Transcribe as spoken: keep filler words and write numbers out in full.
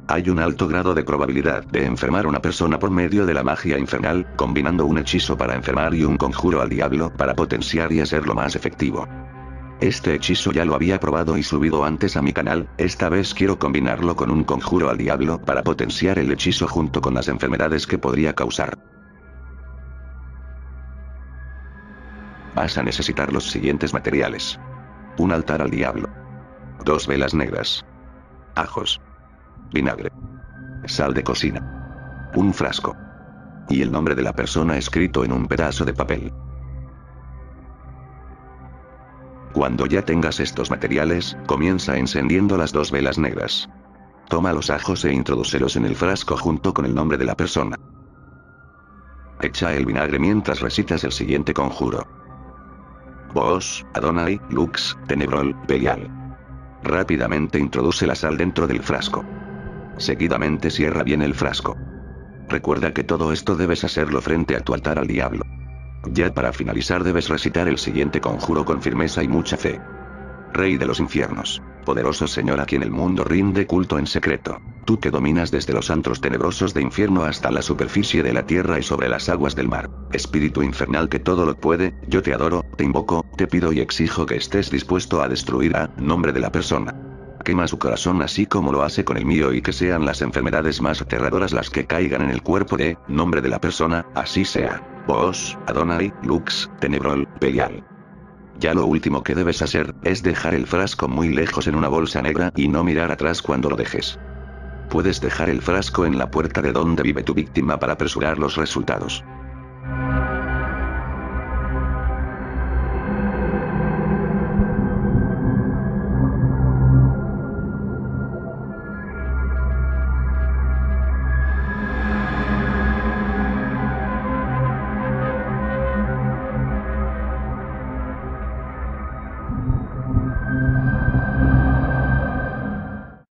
Hay un alto grado de probabilidad de enfermar a una persona por medio de la magia infernal, combinando un hechizo para enfermar y un conjuro al diablo para potenciar y hacerlo más efectivo. Este hechizo ya lo había probado y subido antes a mi canal, esta vez quiero combinarlo con un conjuro al diablo para potenciar el hechizo junto con las enfermedades que podría causar. Vas a necesitar los siguientes materiales. Un altar al diablo. Dos velas negras. Ajos. Vinagre. Sal de cocina. Un frasco. Y el nombre de la persona escrito en un pedazo de papel. Cuando ya tengas estos materiales, comienza encendiendo las dos velas negras. Toma los ajos e introdúcelos en el frasco junto con el nombre de la persona. Echa el vinagre mientras recitas el siguiente conjuro. Boos, Adonai, Lux, Tenebrol, Belial. Rápidamente introduce la sal dentro del frasco. Seguidamente cierra bien el frasco. Recuerda que todo esto debes hacerlo frente a tu altar al diablo. Ya para finalizar debes recitar el siguiente conjuro con firmeza y mucha fe. Rey de los infiernos, poderoso Señor a quien el mundo rinde culto en secreto, tú que dominas desde los antros tenebrosos de infierno hasta la superficie de la tierra y sobre las aguas del mar, espíritu infernal que todo lo puede, yo te adoro, te invoco, te pido y exijo que estés dispuesto a destruir a nombre de la persona. Quema su corazón así como lo hace con el mío y que sean las enfermedades más aterradoras las que caigan en el cuerpo de nombre de la persona, así sea. Boos, Adonai, Lux, Tenebrol, Belial. Ya lo último que debes hacer, es dejar el frasco muy lejos en una bolsa negra y no mirar atrás cuando lo dejes. Puedes dejar el frasco en la puerta de donde vive tu víctima para apresurar los resultados.